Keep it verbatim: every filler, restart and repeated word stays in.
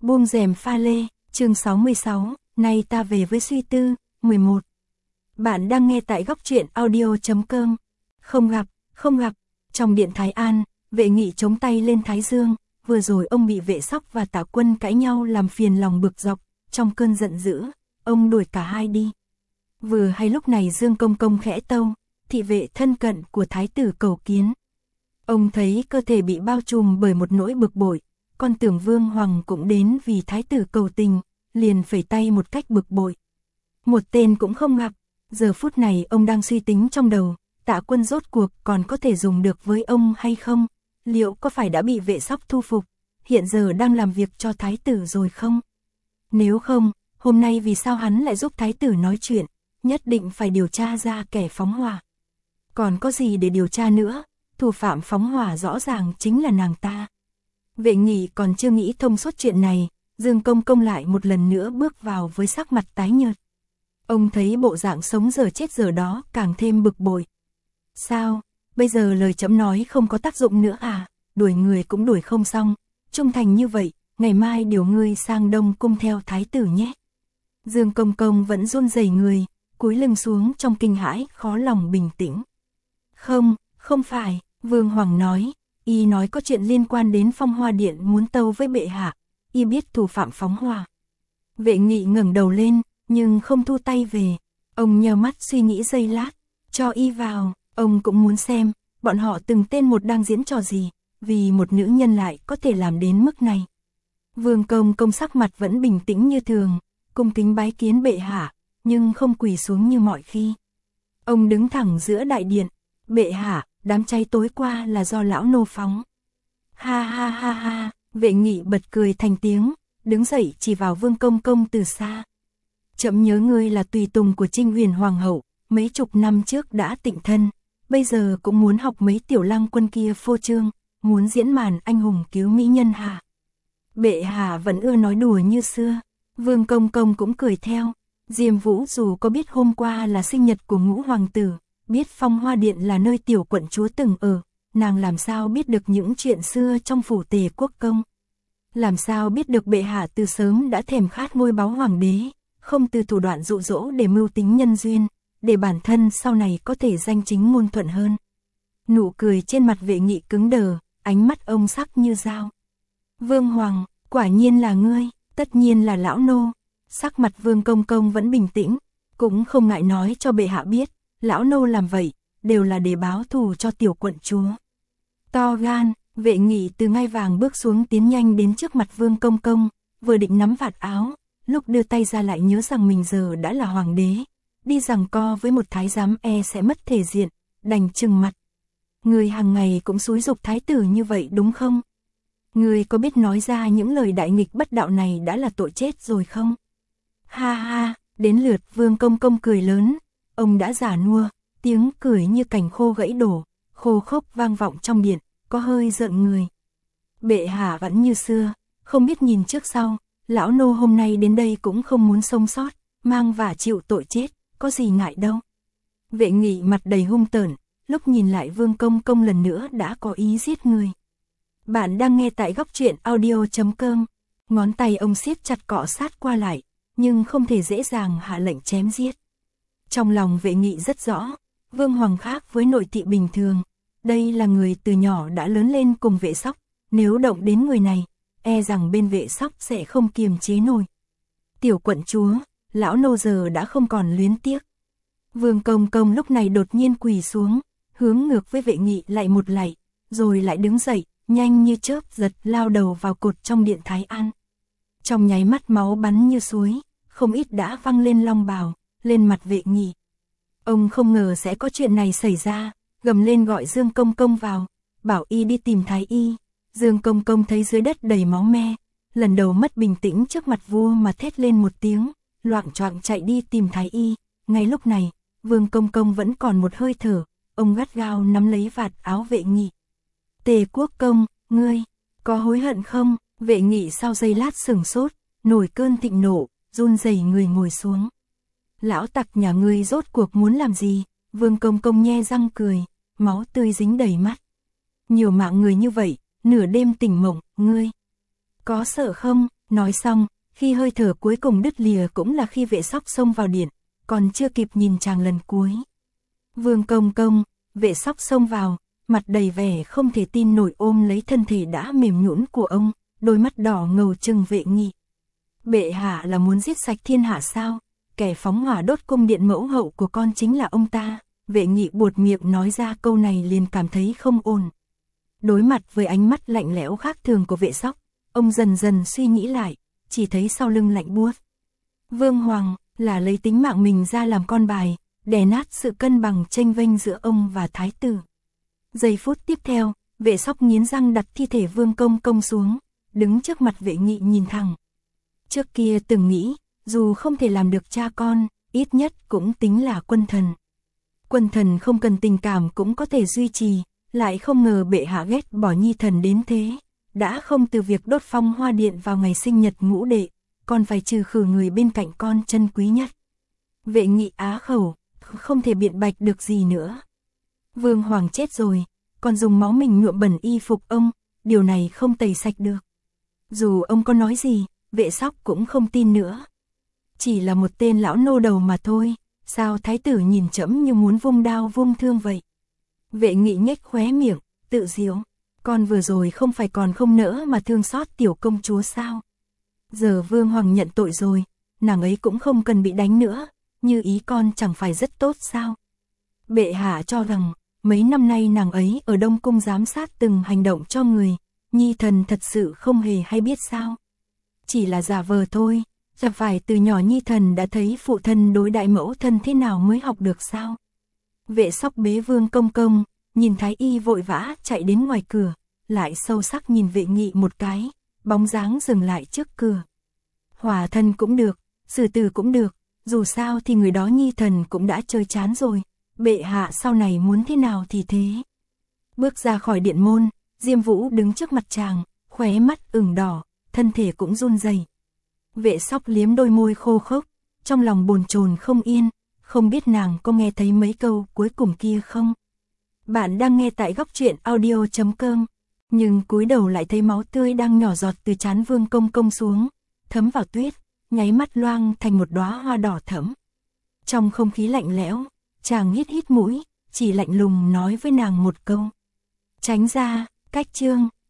Buông rèm pha lê, chương sáu mươi sáu, nay ta về với suy tư, mười một. Bạn đang nghe tại góc truyện audio chấm com. Không gặp, không gặp, trong điện Thái An, Vệ Nghị chống tay lên thái dương, vừa rồi ông bị Vệ Sóc và Tả Quân cãi nhau làm phiền lòng bực dọc, trong cơn giận dữ, ông đuổi cả hai đi. Vừa hay lúc này Dương Công Công khẽ tâu, thị vệ thân cận của thái tử cầu kiến. Ông thấy cơ thể bị bao trùm bởi một nỗi bực bội, con tưởng Vương Hoàng cũng đến vì thái tử cầu tình, liền phẩy tay một cách bực bội. Một tên cũng không gặp, giờ phút này ông đang suy tính trong đầu, Tạ Quân rốt cuộc còn có thể dùng được với ông hay không, liệu có phải đã bị Vệ Sóc thu phục, hiện giờ đang làm việc cho thái tử rồi không? Nếu không, hôm nay vì sao hắn lại giúp thái tử nói chuyện, nhất định phải điều tra ra kẻ phóng hỏa. Còn có gì để điều tra nữa, thủ phạm phóng hỏa rõ ràng chính là nàng ta. Vệ Nghị còn chưa nghĩ thông suốt chuyện này, Dương Công Công lại một lần nữa bước vào với sắc mặt tái nhợt. Ông thấy bộ dạng sống giờ chết giờ đó càng thêm bực bội. Sao, bây giờ lời chấm nói không có tác dụng nữa à, đuổi người cũng đuổi không xong, trung thành như vậy, ngày mai điều ngươi sang Đông Cung theo thái tử nhé. Dương Công Công vẫn run rẩy người, cúi lưng xuống trong kinh hãi, khó lòng bình tĩnh. Không, không phải, Vương Hoàng nói, y nói có chuyện liên quan đến Phong Hoa Điện muốn tâu với bệ hạ, y biết thủ phạm phóng hỏa. Vệ Nghị ngẩng đầu lên, nhưng không thu tay về, ông nheo mắt suy nghĩ giây lát, cho y vào, ông cũng muốn xem, bọn họ từng tên một đang diễn trò gì, vì một nữ nhân lại có thể làm đến mức này. Vương Công Công sắc mặt vẫn bình tĩnh như thường, cung kính bái kiến bệ hạ, nhưng không quỳ xuống như mọi khi. Ông đứng thẳng giữa đại điện, bệ hạ, đám cháy tối qua là do lão nô phóng. Ha ha ha ha, Vệ Nghị bật cười thành tiếng, đứng dậy chỉ vào Vương Công Công từ xa. Chậm nhớ ngươi là tùy tùng của Trinh Huyền Hoàng hậu, mấy chục năm trước đã tịnh thân, bây giờ cũng muốn học mấy tiểu lang quân kia phô trương, muốn diễn màn anh hùng cứu mỹ nhân hả? Bệ hạ vẫn ưa nói đùa như xưa. Vương Công Công cũng cười theo. Diêm Vũ dù có biết hôm qua là sinh nhật của ngũ hoàng tử, biết Phong Hoa Điện là nơi tiểu quận chúa từng ở, nàng làm sao biết được những chuyện xưa trong phủ Tề Quốc công? Làm sao biết được bệ hạ từ sớm đã thèm khát ngôi báu hoàng đế, không từ thủ đoạn dụ dỗ để mưu tính nhân duyên, để bản thân sau này có thể danh chính ngôn thuận hơn. Nụ cười trên mặt Vệ Nghị cứng đờ, ánh mắt ông sắc như dao. Vương Hoàng, quả nhiên là ngươi, tất nhiên là lão nô. Sắc mặt Vương Công Công vẫn bình tĩnh, cũng không ngại nói cho bệ hạ biết, lão nô làm vậy, đều là để báo thù cho tiểu quận chúa. To gan, Vệ Nghị từ ngai vàng bước xuống tiến nhanh đến trước mặt Vương Công Công, vừa định nắm vạt áo, lúc đưa tay ra lại nhớ rằng mình giờ đã là hoàng đế, đi giằng co với một thái giám e sẽ mất thể diện, đành trừng mặt. Người hàng ngày cũng xúi giục thái tử như vậy đúng không? Người có biết nói ra những lời đại nghịch bất đạo này đã là tội chết rồi không? Ha ha, đến lượt Vương Công Công cười lớn, ông đã già nua, tiếng cười như cành khô gãy đổ, khô khốc vang vọng trong điện, có hơi giận người. Bệ hạ vẫn như xưa, không biết nhìn trước sau, lão nô hôm nay đến đây cũng không muốn sống sót, mang vả chịu tội chết, có gì ngại đâu. Vệ Nghị mặt đầy hung tợn, lúc nhìn lại Vương Công Công lần nữa đã có ý giết người. Bạn đang nghe tại góc truyện audio chấm com, ngón tay ông siết chặt cọ sát qua lại, nhưng không thể dễ dàng hạ lệnh chém giết. Trong lòng Vệ Nghị rất rõ, Vương Hoàng khác với nội thị bình thường, đây là người từ nhỏ đã lớn lên cùng Vệ Sóc, nếu động đến người này, e rằng bên Vệ Sóc sẽ không kiềm chế nổi. Tiểu quận chúa, lão nô giờ đã không còn luyến tiếc. Vương Công Công lúc này đột nhiên quỳ xuống, hướng ngược với Vệ Nghị lại một lạy, rồi lại đứng dậy, nhanh như chớp giật lao đầu vào cột trong điện Thái An. Trong nháy mắt máu bắn như suối, không ít đã văng lên long bào, lên mặt Vệ Nghị. Ông không ngờ sẽ có chuyện này xảy ra, gầm lên gọi Dương Công Công vào, bảo y đi tìm Thái y. Dương Công Công thấy dưới đất đầy máu me, lần đầu mất bình tĩnh trước mặt vua mà thét lên một tiếng, loạng choạng chạy đi tìm Thái y. Ngay lúc này, Vương Công Công vẫn còn một hơi thở, ông gắt gao nắm lấy vạt áo Vệ Nghị. Tề Quốc công, ngươi, có hối hận không? Vệ Nghị sau giây lát sửng sốt, nổi cơn thịnh nộ, run rẩy người ngồi xuống. Lão tặc nhà ngươi rốt cuộc muốn làm gì? Vương Công Công nhe răng cười, máu tươi dính đầy mắt. Nhiều mạng người như vậy, nửa đêm tỉnh mộng, ngươi có sợ không? Nói xong, khi hơi thở cuối cùng đứt lìa cũng là khi Vệ Sóc xông vào điện, còn chưa kịp nhìn chàng lần cuối. Vương công công, Vệ Sóc xông vào, mặt đầy vẻ không thể tin nổi ôm lấy thân thể đã mềm nhũn của ông, đôi mắt đỏ ngầu trừng Vệ Nghị. Bệ hạ là muốn giết sạch thiên hạ sao? Kẻ phóng hỏa đốt cung điện mẫu hậu của con chính là ông ta. Vệ Nghị buột miệng nói ra câu này liền cảm thấy không ổn. Đối mặt với ánh mắt lạnh lẽo khác thường của Vệ Sóc, ông dần dần suy nghĩ lại, chỉ thấy sau lưng lạnh buốt. Vương Hoàng là lấy tính mạng mình ra làm con bài, đè nát sự cân bằng chênh vênh giữa ông và thái tử. Giây phút tiếp theo, Vệ Sóc nghiến răng đặt thi thể Vương công công xuống, đứng trước mặt Vệ Nghị nhìn thẳng. Trước kia từng nghĩ, dù không thể làm được cha con, ít nhất cũng tính là quân thần. Quân thần không cần tình cảm cũng có thể duy trì, lại không ngờ bệ hạ ghét bỏ nhi thần đến thế. Đã không từ việc đốt phong hoa điện vào ngày sinh nhật ngũ đệ, còn phải trừ khử người bên cạnh con chân quý nhất. Vệ Nghị á khẩu, không thể biện bạch được gì nữa. Vương Hoàng chết rồi, còn dùng máu mình nhuộm bẩn y phục ông, điều này không tẩy sạch được. Dù ông có nói gì, Vệ Sóc cũng không tin nữa. Chỉ là một tên lão nô đầu mà thôi, sao thái tử nhìn trẫm như muốn vung đao vung thương vậy? Vệ Nghị nhếch khóe miệng, tự giễu, con vừa rồi không phải còn không nỡ mà thương xót tiểu công chúa sao? Giờ Vương Hoàng nhận tội rồi, nàng ấy cũng không cần bị đánh nữa, như ý con chẳng phải rất tốt sao? Bệ hạ cho rằng, mấy năm nay nàng ấy ở Đông Cung giám sát từng hành động cho người, nhi thần thật sự không hề hay biết sao? Chỉ là giả vờ thôi, chẳng phải từ nhỏ nhi thần đã thấy phụ thân đối đại mẫu thân thế nào mới học được sao? Vệ Sóc bế Vương công công, nhìn thái y vội vã chạy đến ngoài cửa, lại sâu sắc nhìn Vệ Nghị một cái, bóng dáng dừng lại trước cửa. Hỏa thân cũng được, xử tử cũng được, dù sao thì người đó nhi thần cũng đã chơi chán rồi, bệ hạ sau này muốn thế nào thì thế. Bước ra khỏi điện môn, Diêm Vũ đứng trước mặt chàng, khóe mắt ửng đỏ, thân thể cũng run rẩy. Vệ Sóc liếm đôi môi khô khốc, trong lòng bồn chồn không yên, không biết nàng có nghe thấy mấy câu cuối cùng kia không? Bạn đang nghe tại góc truyện audio chấm com, nhưng cúi đầu lại thấy máu tươi đang nhỏ giọt từ trán Vương công công xuống, thấm vào tuyết, nháy mắt loang thành một đóa hoa đỏ thẫm. Trong không khí lạnh lẽo, chàng hít hít mũi, chỉ lạnh lùng nói với nàng một câu. Tránh ra, cách chương.